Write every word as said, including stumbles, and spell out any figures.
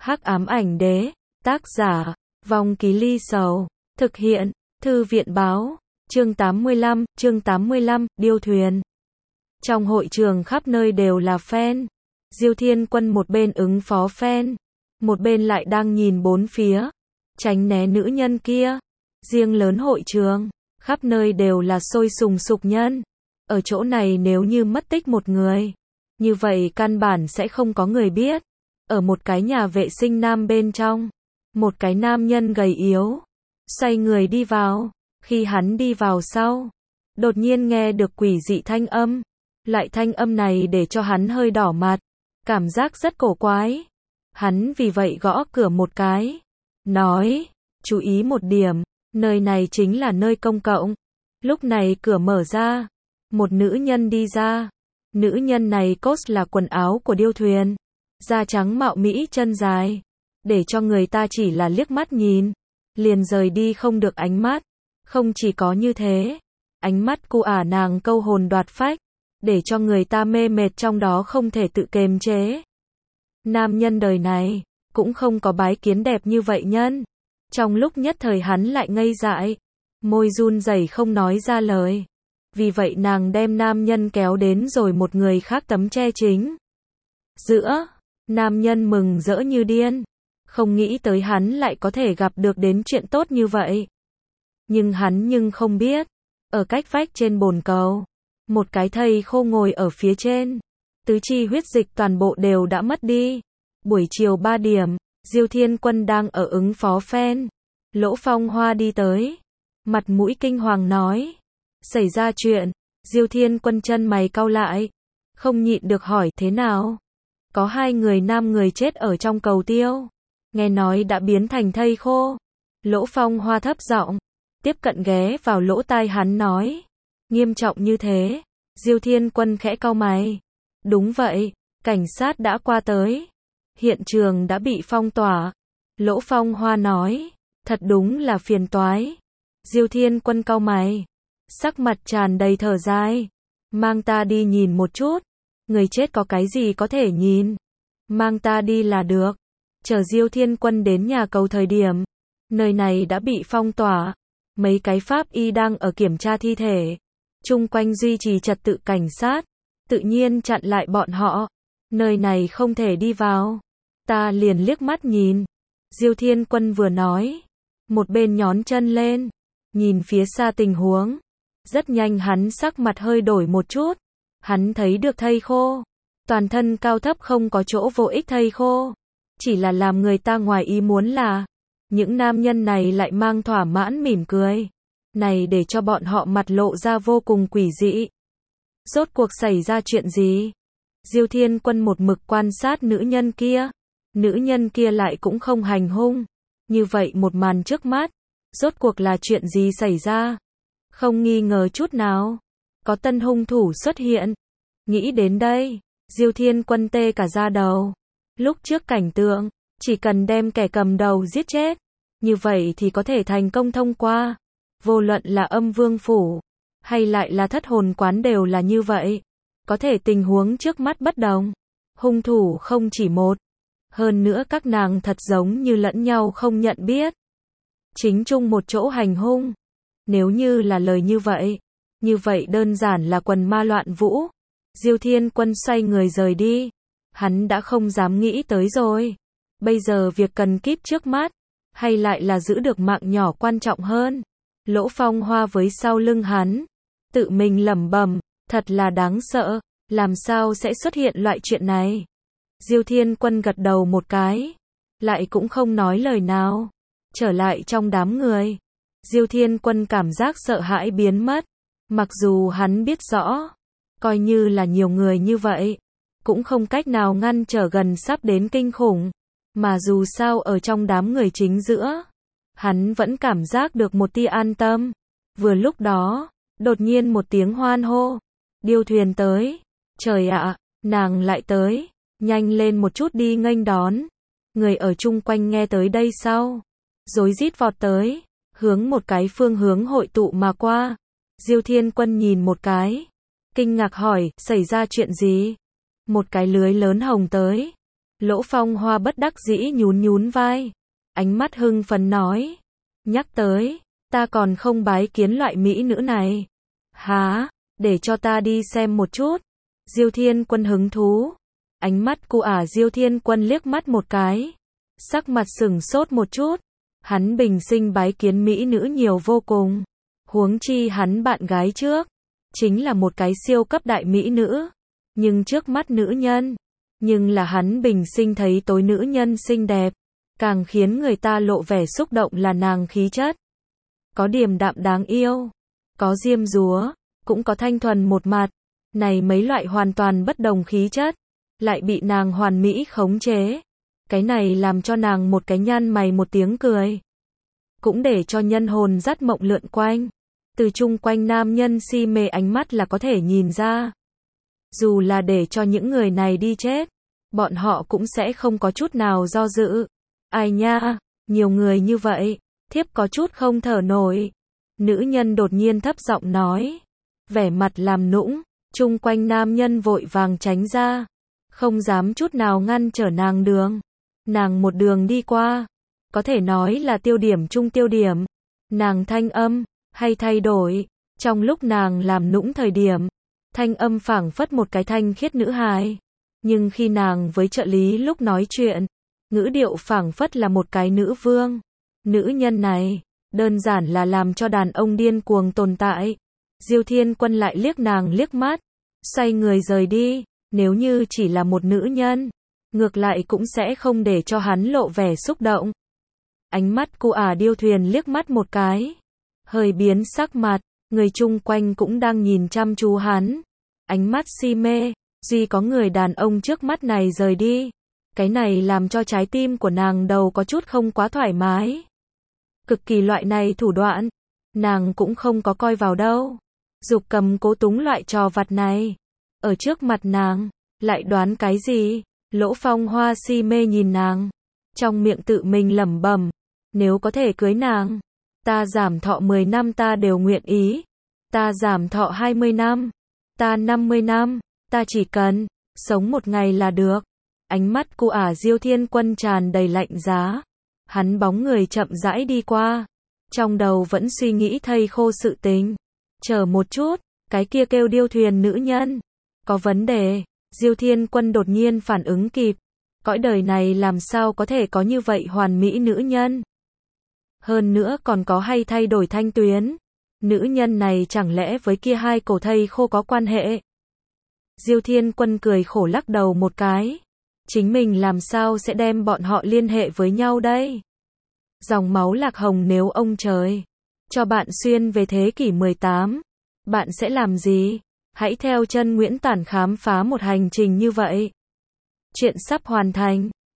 Hắc ám ảnh đế, tác giả, Vong Ký Ly Sầu, thực hiện, Thư viện báo, chương tám mươi lăm, chương tám mươi lăm, điêu thuyền. Trong hội trường khắp nơi đều là fan. Diêu Thiên Quân một bên ứng phó fan, một bên lại đang nhìn bốn phía, tránh né nữ nhân kia. Riêng lớn hội trường, khắp nơi đều là sôi sùng sục nhân. Ở chỗ này nếu như mất tích một người, như vậy căn bản sẽ không có người biết. Ở một cái nhà vệ sinh nam bên trong, một cái nam nhân gầy yếu, xoay người đi vào. Khi hắn đi vào sau, đột nhiên nghe được quỷ dị thanh âm. Loại thanh âm này để cho hắn hơi đỏ mặt, cảm giác rất cổ quái. Hắn vì vậy gõ cửa một cái, nói, chú ý một điểm, nơi này chính là nơi công cộng. Lúc này cửa mở ra, một nữ nhân đi ra. Nữ nhân này cos là quần áo của điêu thuyền, da trắng mạo mỹ chân dài, để cho người ta chỉ là liếc mắt nhìn, liền rời đi không được ánh mắt. Không chỉ có như thế, ánh mắt cu ả nàng câu hồn đoạt phách, để cho người ta mê mệt trong đó không thể tự kiềm chế. Nam nhân đời này, cũng không có bái kiến đẹp như vậy nhân. Trong lúc nhất thời hắn lại ngây dại, môi run rẩy không nói ra lời. Vì vậy nàng đem nam nhân kéo đến rồi một người khác tấm che chính giữa. Nam nhân mừng rỡ như điên, không nghĩ tới hắn lại có thể gặp được đến chuyện tốt như vậy. Nhưng hắn nhưng không biết, ở cách vách trên bồn cầu, một cái thây khô ngồi ở phía trên, tứ chi huyết dịch toàn bộ đều đã mất đi. Buổi chiều ba điểm, Diêu Thiên Quân đang ở ứng phó fan. Lỗ Phong Hoa đi tới, mặt mũi kinh hoàng nói, xảy ra chuyện. Diêu Thiên Quân chân mày cau lại, không nhịn được hỏi thế nào. Có hai người nam người chết ở trong cầu tiêu, nghe nói đã biến thành thây khô. Lỗ Phong Hoa thấp giọng, tiếp cận ghé vào lỗ tai hắn nói, nghiêm trọng như thế. Diêu Thiên Quân khẽ cau mày, đúng vậy, cảnh sát đã qua tới, hiện trường đã bị phong tỏa. Lỗ Phong Hoa nói, thật đúng là phiền toái. Diêu Thiên Quân cau mày, sắc mặt tràn đầy thở dài, mang ta đi nhìn một chút. Người chết có cái gì có thể nhìn, mang ta đi là được. Chờ Diêu Thiên Quân đến nhà cầu thời điểm, nơi này đã bị phong tỏa. Mấy cái pháp y đang ở kiểm tra thi thể, chung quanh duy trì trật tự cảnh sát, tự nhiên chặn lại bọn họ. Nơi này không thể đi vào. Ta liền liếc mắt nhìn. Diêu Thiên Quân vừa nói, một bên nhón chân lên, nhìn phía xa tình huống. Rất nhanh hắn sắc mặt hơi đổi một chút. Hắn thấy được thây khô, toàn thân cao thấp không có chỗ vô ích thây khô. Chỉ là làm người ta ngoài ý muốn là, những nam nhân này lại mang thỏa mãn mỉm cười. Này để cho bọn họ mặt lộ ra vô cùng quỷ dị. Rốt cuộc xảy ra chuyện gì? Diêu Thiên Quân một mực quan sát nữ nhân kia. Nữ nhân kia lại cũng không hành hung. Như vậy một màn trước mắt, rốt cuộc là chuyện gì xảy ra? Không nghi ngờ chút nào, có tân hung thủ xuất hiện. Nghĩ đến đây, Diêu Thiên Quân tê cả da đầu. Lúc trước cảnh tượng, chỉ cần đem kẻ cầm đầu giết chết, như vậy thì có thể thành công thông qua. Vô luận là âm vương phủ, hay lại là thất hồn quán đều là như vậy. Có thể tình huống trước mắt bất đồng. Hung thủ không chỉ một. Hơn nữa các nàng thật giống như lẫn nhau không nhận biết. Chính chung một chỗ hành hung. Nếu như là lời như vậy, như vậy đơn giản là quần ma loạn vũ. Diêu Thiên Quân xoay người rời đi. Hắn đã không dám nghĩ tới rồi. Bây giờ việc cần kíp trước mắt, hay lại là giữ được mạng nhỏ quan trọng hơn. Lỗ Phong Hoa với sau lưng hắn, tự mình lẩm bẩm, thật là đáng sợ, làm sao sẽ xuất hiện loại chuyện này. Diêu Thiên Quân gật đầu một cái, lại cũng không nói lời nào. Trở lại trong đám người, Diêu Thiên Quân cảm giác sợ hãi biến mất. Mặc dù hắn biết rõ, coi như là nhiều người như vậy, cũng không cách nào ngăn trở gần sắp đến kinh khủng. Mà dù sao ở trong đám người chính giữa, hắn vẫn cảm giác được một tia an tâm. Vừa lúc đó, đột nhiên một tiếng hoan hô. Điêu thuyền tới. Trời ạ, nàng lại tới. Nhanh lên một chút đi nghênh đón. Người ở chung quanh nghe tới đây sau, rối rít vọt tới, hướng một cái phương hướng hội tụ mà qua. Diêu Thiên Quân nhìn một cái, kinh ngạc hỏi, xảy ra chuyện gì? Một cái lưới lớn hồng tới. Lỗ Phong Hoa bất đắc dĩ nhún nhún vai. Ánh mắt hưng phấn nói. Nhắc tới, ta còn không bái kiến loại mỹ nữ này. Hả, để cho ta đi xem một chút. Diêu Thiên Quân hứng thú. Ánh mắt cu ả Diêu Thiên Quân liếc mắt một cái. Sắc mặt sừng sốt một chút. Hắn bình sinh bái kiến mỹ nữ nhiều vô cùng. Huống chi hắn bạn gái trước. Chính là một cái siêu cấp đại mỹ nữ. Nhưng trước mắt nữ nhân. Nhưng là hắn bình sinh thấy tối nữ nhân xinh đẹp. Càng khiến người ta lộ vẻ xúc động là nàng khí chất. Có điềm đạm đáng yêu. Có diêm dúa. Cũng có thanh thuần một mặt. Này mấy loại hoàn toàn bất đồng khí chất. Lại bị nàng hoàn mỹ khống chế. Cái này làm cho nàng một cái nhăn mày một tiếng cười. Cũng để cho nhân hồn dắt mộng lượn quanh. Từ chung quanh nam nhân si mê ánh mắt là có thể nhìn ra. Dù là để cho những người này đi chết, bọn họ cũng sẽ không có chút nào do dự. Ai nha, nhiều người như vậy, thiếp có chút không thở nổi. Nữ nhân đột nhiên thấp giọng nói. Vẻ mặt làm nũng, chung quanh nam nhân vội vàng tránh ra. Không dám chút nào ngăn trở nàng đường. Nàng một đường đi qua. Có thể nói là tiêu điểm chung tiêu điểm. Nàng thanh âm, hay thay đổi. Trong lúc nàng làm nũng thời điểm, thanh âm phảng phất một cái thanh khiết nữ hài. Nhưng khi nàng với trợ lý lúc nói chuyện, ngữ điệu phảng phất là một cái nữ vương. Nữ nhân này, đơn giản là làm cho đàn ông điên cuồng tồn tại. Diêu Thiên Quân lại liếc nàng liếc mắt, xoay người rời đi. Nếu như chỉ là một nữ nhân, ngược lại cũng sẽ không để cho hắn lộ vẻ xúc động. Ánh mắt cu ả Điêu Thuyền liếc mắt một cái, hơi biến sắc mặt, người chung quanh cũng đang nhìn chăm chú hắn. Ánh mắt si mê, duy có người đàn ông trước mắt này rời đi. Cái này làm cho trái tim của nàng đầu có chút không quá thoải mái. Cực kỳ loại này thủ đoạn, nàng cũng không có coi vào đâu. Dục cầm cố túng loại trò vặt này. Ở trước mặt nàng, lại đoán cái gì? Lỗ Phong Hoa si mê nhìn nàng. Trong miệng tự mình lẩm bẩm. Nếu có thể cưới nàng, ta giảm thọ mười năm ta đều nguyện ý. Ta giảm thọ hai mươi năm. Ta năm mươi năm. Ta chỉ cần sống một ngày là được. Ánh mắt cu ả Diêu Thiên Quân tràn đầy lạnh giá. Hắn bóng người chậm rãi đi qua. Trong đầu vẫn suy nghĩ thây khô sự tình. Chờ một chút, cái kia kêu Điêu Thuyền nữ nhân. Có vấn đề. Diêu Thiên Quân đột nhiên phản ứng kịp. Cõi đời này làm sao có thể có như vậy hoàn mỹ nữ nhân. Hơn nữa còn có hay thay đổi thanh tuyến. Nữ nhân này chẳng lẽ với kia hai cổ thây khô có quan hệ. Diêu Thiên Quân cười khổ lắc đầu một cái. Chính mình làm sao sẽ đem bọn họ liên hệ với nhau đây? Dòng máu Lạc Hồng nếu ông trời cho bạn xuyên về thế kỷ mười tám, bạn sẽ làm gì? Hãy theo chân Nguyễn Tản khám phá một hành trình như vậy. Chuyện sắp hoàn thành.